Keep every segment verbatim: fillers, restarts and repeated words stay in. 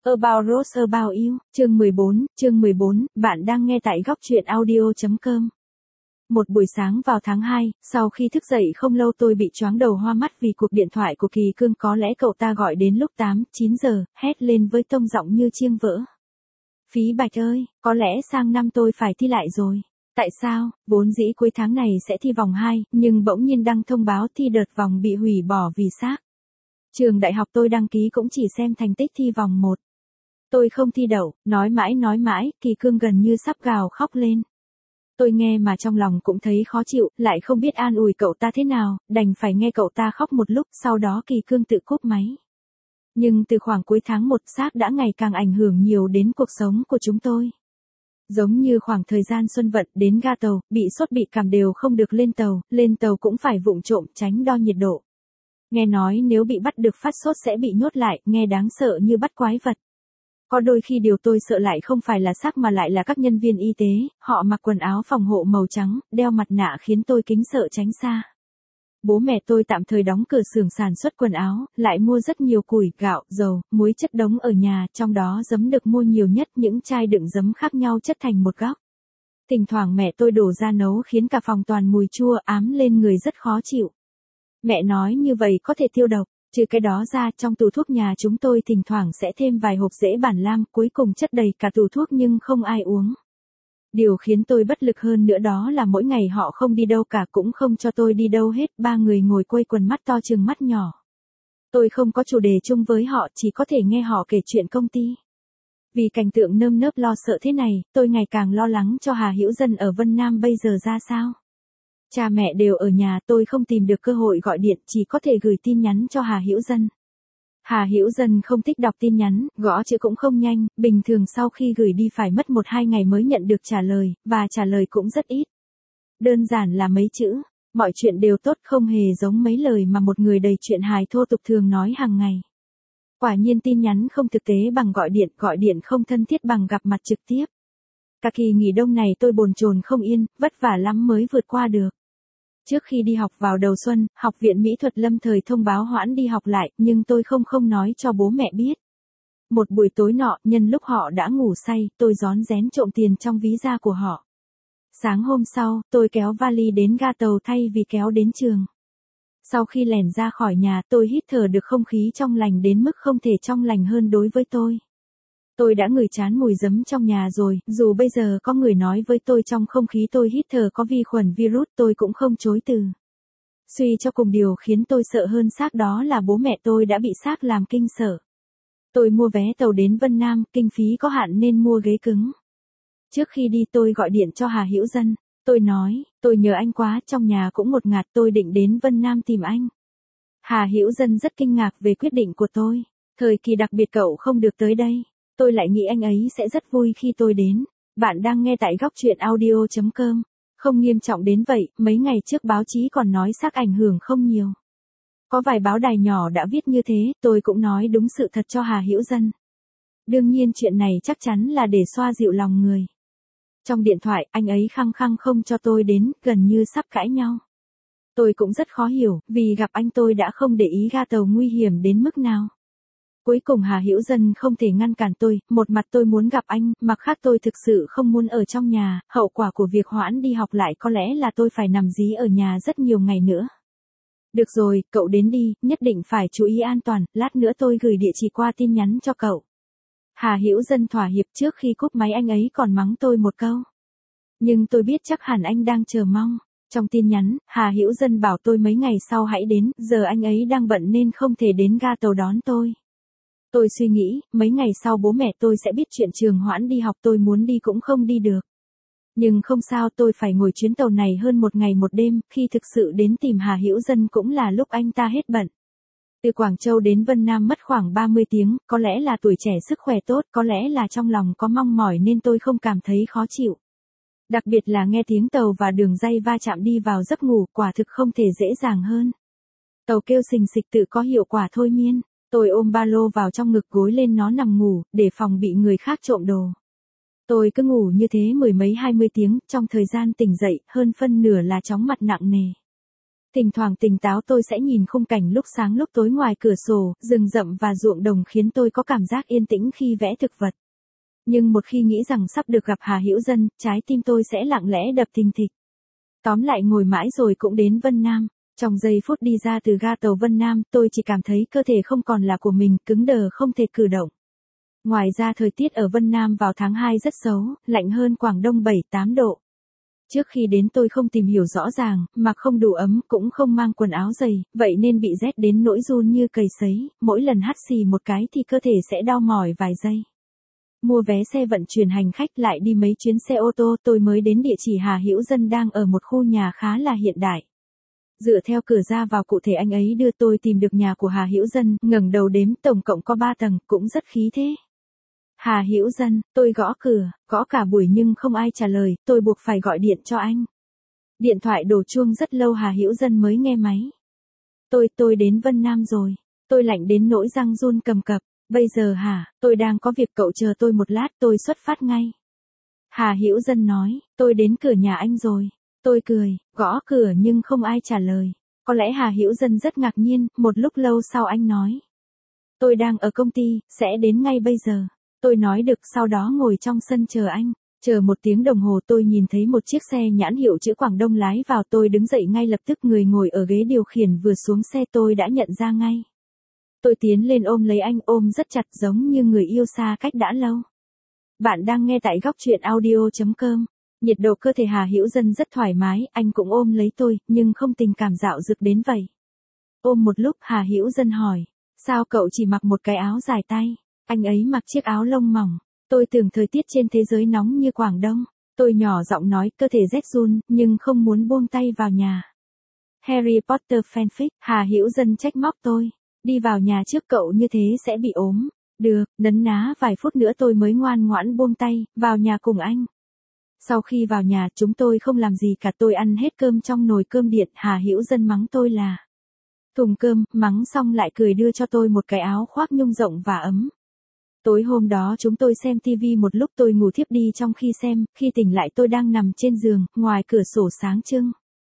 About Rose About You, chương mười bốn, chương mười bốn, bạn đang nghe tại góc truyện audio chấm com. Một buổi sáng vào tháng hai, sau khi thức dậy không lâu tôi bị choáng đầu hoa mắt vì cuộc điện thoại của Kỳ Cương, có lẽ cậu ta gọi đến lúc tám, chín giờ, hét lên với tông giọng như chiêng vỡ. Phí Bạch ơi, có lẽ sang năm tôi phải thi lại rồi. Tại sao? Vốn dĩ cuối tháng này sẽ thi vòng hai, nhưng bỗng nhiên đăng thông báo thi đợt vòng bị hủy bỏ vì xác. Trường đại học tôi đăng ký cũng chỉ xem thành tích thi vòng một. Tôi không thi đậu, nói mãi nói mãi, Kỳ Cương gần như sắp gào khóc lên. Tôi nghe mà trong lòng cũng thấy khó chịu, lại không biết an ủi cậu ta thế nào, đành phải nghe cậu ta khóc một lúc, sau đó Kỳ Cương tự cúp máy. Nhưng từ khoảng cuối tháng một, xác đã ngày càng ảnh hưởng nhiều đến cuộc sống của chúng tôi. Giống như khoảng thời gian xuân vận, đến ga tàu, bị sốt bị cảm đều không được lên tàu, lên tàu cũng phải vụng trộm tránh đo nhiệt độ. Nghe nói nếu bị bắt được phát sốt sẽ bị nhốt lại, nghe đáng sợ như bắt quái vật. Có đôi khi điều tôi sợ lại không phải là xác mà lại là các nhân viên y tế, họ mặc quần áo phòng hộ màu trắng, đeo mặt nạ khiến tôi kính sợ tránh xa. Bố mẹ tôi tạm thời đóng cửa xưởng sản xuất quần áo, lại mua rất nhiều củi, gạo, dầu, muối chất đống ở nhà, trong đó giấm được mua nhiều nhất, những chai đựng giấm khác nhau chất thành một góc. Thỉnh thoảng mẹ tôi đổ ra nấu khiến cả phòng toàn mùi chua ám lên người rất khó chịu. Mẹ nói như vậy có thể tiêu độc. Trừ cái đó ra, trong tủ thuốc nhà chúng tôi thỉnh thoảng sẽ thêm vài hộp rễ bản lam, cuối cùng chất đầy cả tủ thuốc nhưng không ai uống. Điều khiến tôi bất lực hơn nữa đó là mỗi ngày họ không đi đâu cả, cũng không cho tôi đi đâu hết, ba người ngồi quây quần mắt to trừng mắt nhỏ. Tôi không có chủ đề chung với họ, chỉ có thể nghe họ kể chuyện công ty. Vì cảnh tượng nơm nớp lo sợ thế này, tôi ngày càng lo lắng cho Hà Hữu Dân ở Vân Nam bây giờ ra sao. Cha mẹ đều ở nhà, tôi không tìm được cơ hội gọi điện, chỉ có thể gửi tin nhắn cho Hà Hữu Dân. Hà Hữu Dân không thích đọc tin nhắn, gõ chữ cũng không nhanh, bình thường sau khi gửi đi phải mất một hai ngày mới nhận được trả lời, và trả lời cũng rất ít. Đơn giản là mấy chữ, mọi chuyện đều tốt, không hề giống mấy lời mà một người đầy chuyện hài thô tục thường nói hàng ngày. Quả nhiên tin nhắn không thực tế bằng gọi điện, gọi điện không thân thiết bằng gặp mặt trực tiếp. Cả kỳ nghỉ đông này tôi bồn chồn không yên, vất vả lắm mới vượt qua được. Trước khi đi học vào đầu xuân, Học viện Mỹ thuật lâm thời thông báo hoãn đi học lại, nhưng tôi không không nói cho bố mẹ biết. Một buổi tối nọ, nhân lúc họ đã ngủ say, tôi rón rén trộm tiền trong ví da của họ. Sáng hôm sau, tôi kéo vali đến ga tàu thay vì kéo đến trường. Sau khi lẻn ra khỏi nhà, tôi hít thở được không khí trong lành đến mức không thể trong lành hơn đối với tôi. Tôi đã ngửi chán mùi giấm trong nhà rồi, dù bây giờ có người nói với tôi trong không khí tôi hít thở có vi khuẩn virus, tôi cũng không chối từ. Suy cho cùng, điều khiến tôi sợ hơn xác đó là bố mẹ tôi đã bị xác làm kinh sợ. Tôi mua vé tàu đến Vân Nam, kinh phí có hạn nên mua ghế cứng. Trước khi đi tôi gọi điện cho Hà Hữu Dân, tôi nói, tôi nhớ anh quá, trong nhà cũng ngột ngạt, tôi định đến Vân Nam tìm anh. Hà Hữu Dân rất kinh ngạc về quyết định của tôi, thời kỳ đặc biệt cậu không được tới đây. Tôi lại nghĩ anh ấy sẽ rất vui khi tôi đến. Bạn đang nghe tại góc truyện audio chấm com. Không nghiêm trọng đến vậy, mấy ngày trước báo chí còn nói xác ảnh hưởng không nhiều. Có vài báo đài nhỏ đã viết như thế, tôi cũng nói đúng sự thật cho Hà Hữu Dân. Đương nhiên chuyện này chắc chắn là để xoa dịu lòng người. Trong điện thoại, anh ấy khăng khăng không cho tôi đến, gần như sắp cãi nhau. Tôi cũng rất khó hiểu, vì gặp anh tôi đã không để ý ga tàu nguy hiểm đến mức nào. Cuối cùng Hà Hữu Dân không thể ngăn cản tôi, một mặt tôi muốn gặp anh, mặt khác tôi thực sự không muốn ở trong nhà, hậu quả của việc hoãn đi học lại có lẽ là tôi phải nằm dí ở nhà rất nhiều ngày nữa. Được rồi, cậu đến đi, nhất định phải chú ý an toàn, lát nữa tôi gửi địa chỉ qua tin nhắn cho cậu. Hà Hữu Dân thỏa hiệp, trước khi cúp máy anh ấy còn mắng tôi một câu. Nhưng tôi biết chắc hẳn anh đang chờ mong. Trong tin nhắn, Hà Hữu Dân bảo tôi mấy ngày sau hãy đến, giờ anh ấy đang bận nên không thể đến ga tàu đón tôi. Tôi suy nghĩ, mấy ngày sau bố mẹ tôi sẽ biết chuyện trường hoãn đi học, tôi muốn đi cũng không đi được. Nhưng không sao, tôi phải ngồi chuyến tàu này hơn một ngày một đêm, khi thực sự đến tìm Hà Hữu Dân cũng là lúc anh ta hết bận. Từ Quảng Châu đến Vân Nam mất khoảng ba mươi tiếng, có lẽ là tuổi trẻ sức khỏe tốt, có lẽ là trong lòng có mong mỏi nên tôi không cảm thấy khó chịu. Đặc biệt là nghe tiếng tàu và đường ray va chạm đi vào giấc ngủ, quả thực không thể dễ dàng hơn. Tàu kêu xình xịch tự có hiệu quả thôi miên. Tôi ôm ba lô vào trong ngực, gối lên nó nằm ngủ, để phòng bị người khác trộm đồ. Tôi cứ ngủ như thế mười mấy hai mươi tiếng, trong thời gian tỉnh dậy, hơn phân nửa là chóng mặt nặng nề. Thỉnh thoảng tỉnh táo tôi sẽ nhìn khung cảnh lúc sáng lúc tối ngoài cửa sổ, rừng rậm và ruộng đồng khiến tôi có cảm giác yên tĩnh khi vẽ thực vật. Nhưng một khi nghĩ rằng sắp được gặp Hà Hữu Dân, trái tim tôi sẽ lặng lẽ đập thình thịch. Tóm lại ngồi mãi rồi cũng đến Vân Nam. Trong giây phút đi ra từ ga tàu Vân Nam, tôi chỉ cảm thấy cơ thể không còn là của mình, cứng đờ không thể cử động. Ngoài ra thời tiết ở Vân Nam vào tháng hai rất xấu, lạnh hơn Quảng Đông bảy tám độ. Trước khi đến tôi không tìm hiểu rõ ràng, mặc không đủ ấm, cũng không mang quần áo dày, vậy nên bị rét đến nỗi run như cầy sấy, mỗi lần hắt xì một cái thì cơ thể sẽ đau mỏi vài giây. Mua vé xe vận chuyển hành khách lại đi mấy chuyến xe ô tô, tôi mới đến địa chỉ Hà Hữu Dân đang ở một khu nhà khá là hiện đại. Dựa theo cửa ra vào cụ thể anh ấy đưa tôi tìm được nhà của Hà Hữu Dân, ngẩng đầu đếm tổng cộng có ba tầng, cũng rất khí thế. Hà Hữu Dân, tôi gõ cửa, gõ cả buổi nhưng không ai trả lời, tôi buộc phải gọi điện cho anh. Điện thoại đổ chuông rất lâu Hà Hữu Dân mới nghe máy. Tôi, tôi đến Vân Nam rồi. Tôi lạnh đến nỗi răng run cầm cập. Bây giờ hả, tôi đang có việc cậu chờ tôi một lát tôi xuất phát ngay. Hà Hữu Dân nói, tôi đến cửa nhà anh rồi. Tôi cười, gõ cửa nhưng không ai trả lời. Có lẽ Hà Hữu Dân rất ngạc nhiên, một lúc lâu sau anh nói. Tôi đang ở công ty, sẽ đến ngay bây giờ. Tôi nói được sau đó ngồi trong sân chờ anh. Chờ một tiếng đồng hồ tôi nhìn thấy một chiếc xe nhãn hiệu chữ Quảng Đông lái vào, tôi đứng dậy ngay lập tức, người ngồi ở ghế điều khiển vừa xuống xe tôi đã nhận ra ngay. Tôi tiến lên ôm lấy anh, ôm rất chặt giống như người yêu xa cách đã lâu. Bạn đang nghe tại góc truyện audio chấm com. Nhiệt độ cơ thể Hà Hữu Dân rất thoải mái, anh cũng ôm lấy tôi, nhưng không tình cảm dạo dực đến vậy. Ôm một lúc Hà Hữu Dân hỏi, sao cậu chỉ mặc một cái áo dài tay? Anh ấy mặc chiếc áo lông mỏng. Tôi tưởng thời tiết trên thế giới nóng như Quảng Đông. Tôi nhỏ giọng nói, cơ thể rét run, nhưng không muốn buông tay vào nhà. Harry Potter fanfic, Hà Hữu Dân trách móc tôi. Đi vào nhà trước, cậu như thế sẽ bị ốm. Được, nấn ná vài phút nữa tôi mới ngoan ngoãn buông tay, vào nhà cùng anh. Sau khi vào nhà chúng tôi không làm gì cả, tôi ăn hết cơm trong nồi cơm điện. Hà Hữu Dân mắng tôi là thùng cơm, mắng xong lại cười đưa cho tôi một cái áo khoác nhung rộng và ấm. Tối hôm đó chúng tôi xem tivi một lúc, tôi ngủ thiếp đi trong khi xem, khi tỉnh lại tôi đang nằm trên giường, ngoài cửa sổ sáng trưng.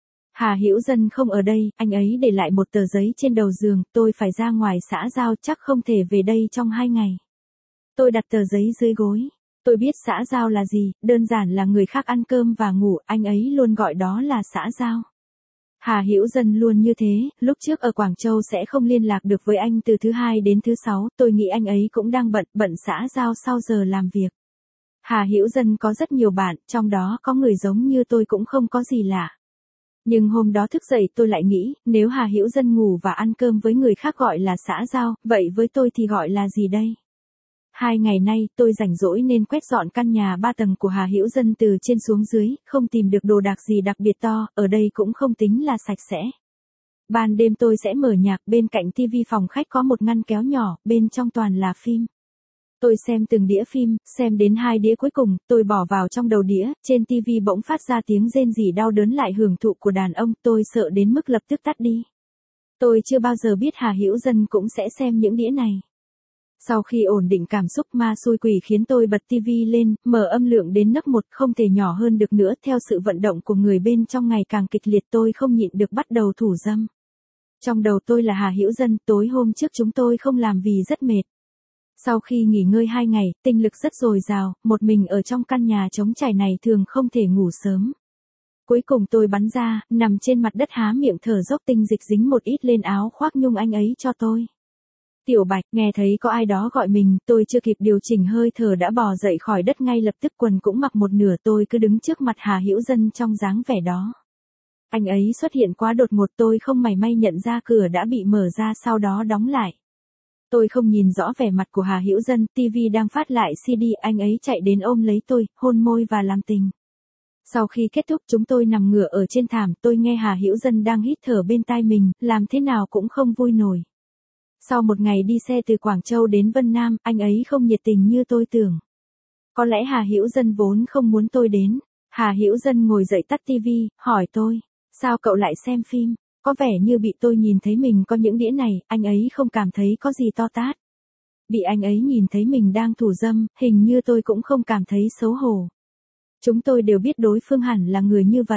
Hà Hữu Dân không ở đây, anh ấy để lại một tờ giấy trên đầu giường, tôi phải ra ngoài xã giao, chắc không thể về đây trong hai ngày. Tôi đặt tờ giấy dưới gối. Tôi biết xã giao là gì, đơn giản là người khác ăn cơm và ngủ, anh ấy luôn gọi đó là xã giao. Hà Hữu Dân luôn như thế, lúc trước ở Quảng Châu sẽ không liên lạc được với anh từ thứ hai đến thứ sáu, tôi nghĩ anh ấy cũng đang bận, bận xã giao sau giờ làm việc. Hà Hữu Dân có rất nhiều bạn, trong đó có người giống như tôi cũng không có gì lạ. Nhưng hôm đó thức dậy tôi lại nghĩ, nếu Hà Hữu Dân ngủ và ăn cơm với người khác gọi là xã giao, vậy với tôi thì gọi là gì đây? Hai ngày nay, tôi rảnh rỗi nên quét dọn căn nhà ba tầng của Hà Hữu Dân từ trên xuống dưới, không tìm được đồ đạc gì đặc biệt to, ở đây cũng không tính là sạch sẽ. Ban đêm tôi sẽ mở nhạc, bên cạnh tivi phòng khách có một ngăn kéo nhỏ, bên trong toàn là phim. Tôi xem từng đĩa phim, xem đến hai đĩa cuối cùng, tôi bỏ vào trong đầu đĩa, trên tivi bỗng phát ra tiếng rên rỉ đau đớn lại hưởng thụ của đàn ông, tôi sợ đến mức lập tức tắt đi. Tôi chưa bao giờ biết Hà Hữu Dân cũng sẽ xem những đĩa này. Sau khi ổn định cảm xúc, ma xui quỷ khiến tôi bật tivi lên, mở âm lượng đến nấc một, không thể nhỏ hơn được nữa. Theo sự vận động của người bên trong ngày càng kịch liệt, tôi không nhịn được bắt đầu thủ dâm. Trong đầu tôi là Hà Hữu Dân, tối hôm trước chúng tôi không làm vì rất mệt. Sau khi nghỉ ngơi hai ngày, tinh lực rất dồi dào, một mình ở trong căn nhà trống trải này thường không thể ngủ sớm. Cuối cùng tôi bắn ra, nằm trên mặt đất há miệng thở dốc, tinh dịch dính một ít lên áo khoác nhung anh ấy cho tôi. Tiểu Bạch, nghe thấy có ai đó gọi mình, tôi chưa kịp điều chỉnh hơi thở đã bò dậy khỏi đất ngay lập tức, quần cũng mặc một nửa, tôi cứ đứng trước mặt Hà Hữu Dân trong dáng vẻ đó. Anh ấy xuất hiện quá đột ngột, tôi không mảy may nhận ra cửa đã bị mở ra sau đó đóng lại. Tôi không nhìn rõ vẻ mặt của Hà Hữu Dân, tivi đang phát lại xê đê, anh ấy chạy đến ôm lấy tôi, hôn môi và làm tình. Sau khi kết thúc chúng tôi nằm ngửa ở trên thảm, tôi nghe Hà Hữu Dân đang hít thở bên tai mình, làm thế nào cũng không vui nổi. Sau một ngày đi xe từ Quảng Châu đến Vân Nam, anh ấy không nhiệt tình như tôi tưởng. Có lẽ Hà Hữu Dân vốn không muốn tôi đến. Hà Hữu Dân ngồi dậy tắt tivi, hỏi tôi, sao cậu lại xem phim? Có vẻ như bị tôi nhìn thấy mình có những đĩa này, anh ấy không cảm thấy có gì to tát. Bị anh ấy nhìn thấy mình đang thủ dâm, hình như tôi cũng không cảm thấy xấu hổ. Chúng tôi đều biết đối phương hẳn là người như vậy.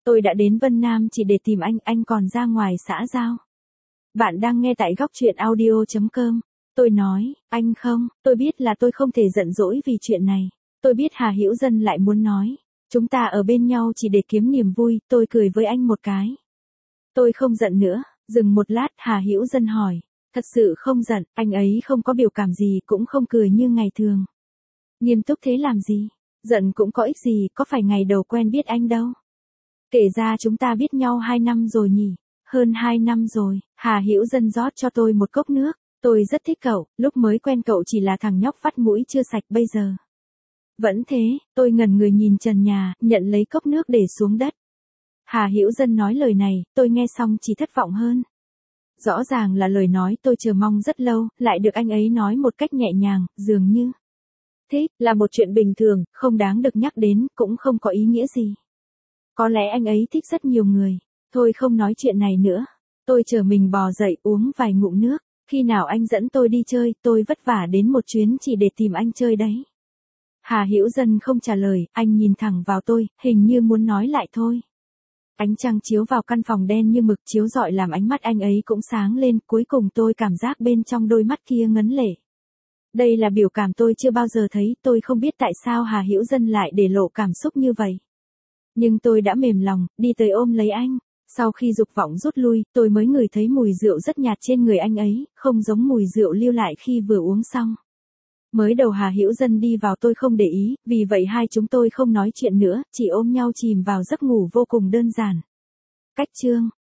Tôi đã đến Vân Nam chỉ để tìm anh, anh còn ra ngoài xã giao. Bạn đang nghe tại góc truyện audio chấm com. Tôi nói, anh không, tôi biết là tôi không thể giận dỗi vì chuyện này. Tôi biết Hà Hữu Dân lại muốn nói, chúng ta ở bên nhau chỉ để kiếm niềm vui, tôi cười với anh một cái. Tôi không giận nữa, dừng một lát Hà Hữu Dân hỏi, thật sự không giận, anh ấy không có biểu cảm gì cũng không cười như ngày thường. Nghiêm túc thế làm gì, giận cũng có ích gì, có phải ngày đầu quen biết anh đâu. Kể ra chúng ta biết nhau hai năm rồi nhỉ, hơn hai năm rồi, Hà Hữu Dân rót cho tôi một cốc nước, tôi rất thích cậu, lúc mới quen cậu chỉ là thằng nhóc vắt mũi chưa sạch bây giờ. Vẫn thế, tôi ngẩn người nhìn trần nhà, nhận lấy cốc nước để xuống đất. Hà Hữu Dân nói lời này, tôi nghe xong chỉ thất vọng hơn. Rõ ràng là lời nói tôi chờ mong rất lâu, lại được anh ấy nói một cách nhẹ nhàng, dường như. Thích, là một chuyện bình thường, không đáng được nhắc đến, cũng không có ý nghĩa gì. Có lẽ anh ấy thích rất nhiều người. Thôi không nói chuyện này nữa. Tôi chờ mình bò dậy uống vài ngụm nước. Khi nào anh dẫn tôi đi chơi, tôi vất vả đến một chuyến chỉ để tìm anh chơi đấy. Hà Hữu Dân không trả lời, anh nhìn thẳng vào tôi, hình như muốn nói lại thôi. Ánh trăng chiếu vào căn phòng đen như mực chiếu rọi làm ánh mắt anh ấy cũng sáng lên, cuối cùng tôi cảm giác bên trong đôi mắt kia ngấn lệ. Đây là biểu cảm tôi chưa bao giờ thấy, tôi không biết tại sao Hà Hữu Dân lại để lộ cảm xúc như vậy. Nhưng tôi đã mềm lòng, đi tới ôm lấy anh. Sau khi dục vọng rút lui, tôi mới ngửi thấy mùi rượu rất nhạt trên người anh ấy, không giống mùi rượu lưu lại khi vừa uống xong. Mới đầu Hà Hữu Dân đi vào tôi không để ý, vì vậy hai chúng tôi không nói chuyện nữa, chỉ ôm nhau chìm vào giấc ngủ vô cùng đơn giản. Cách chương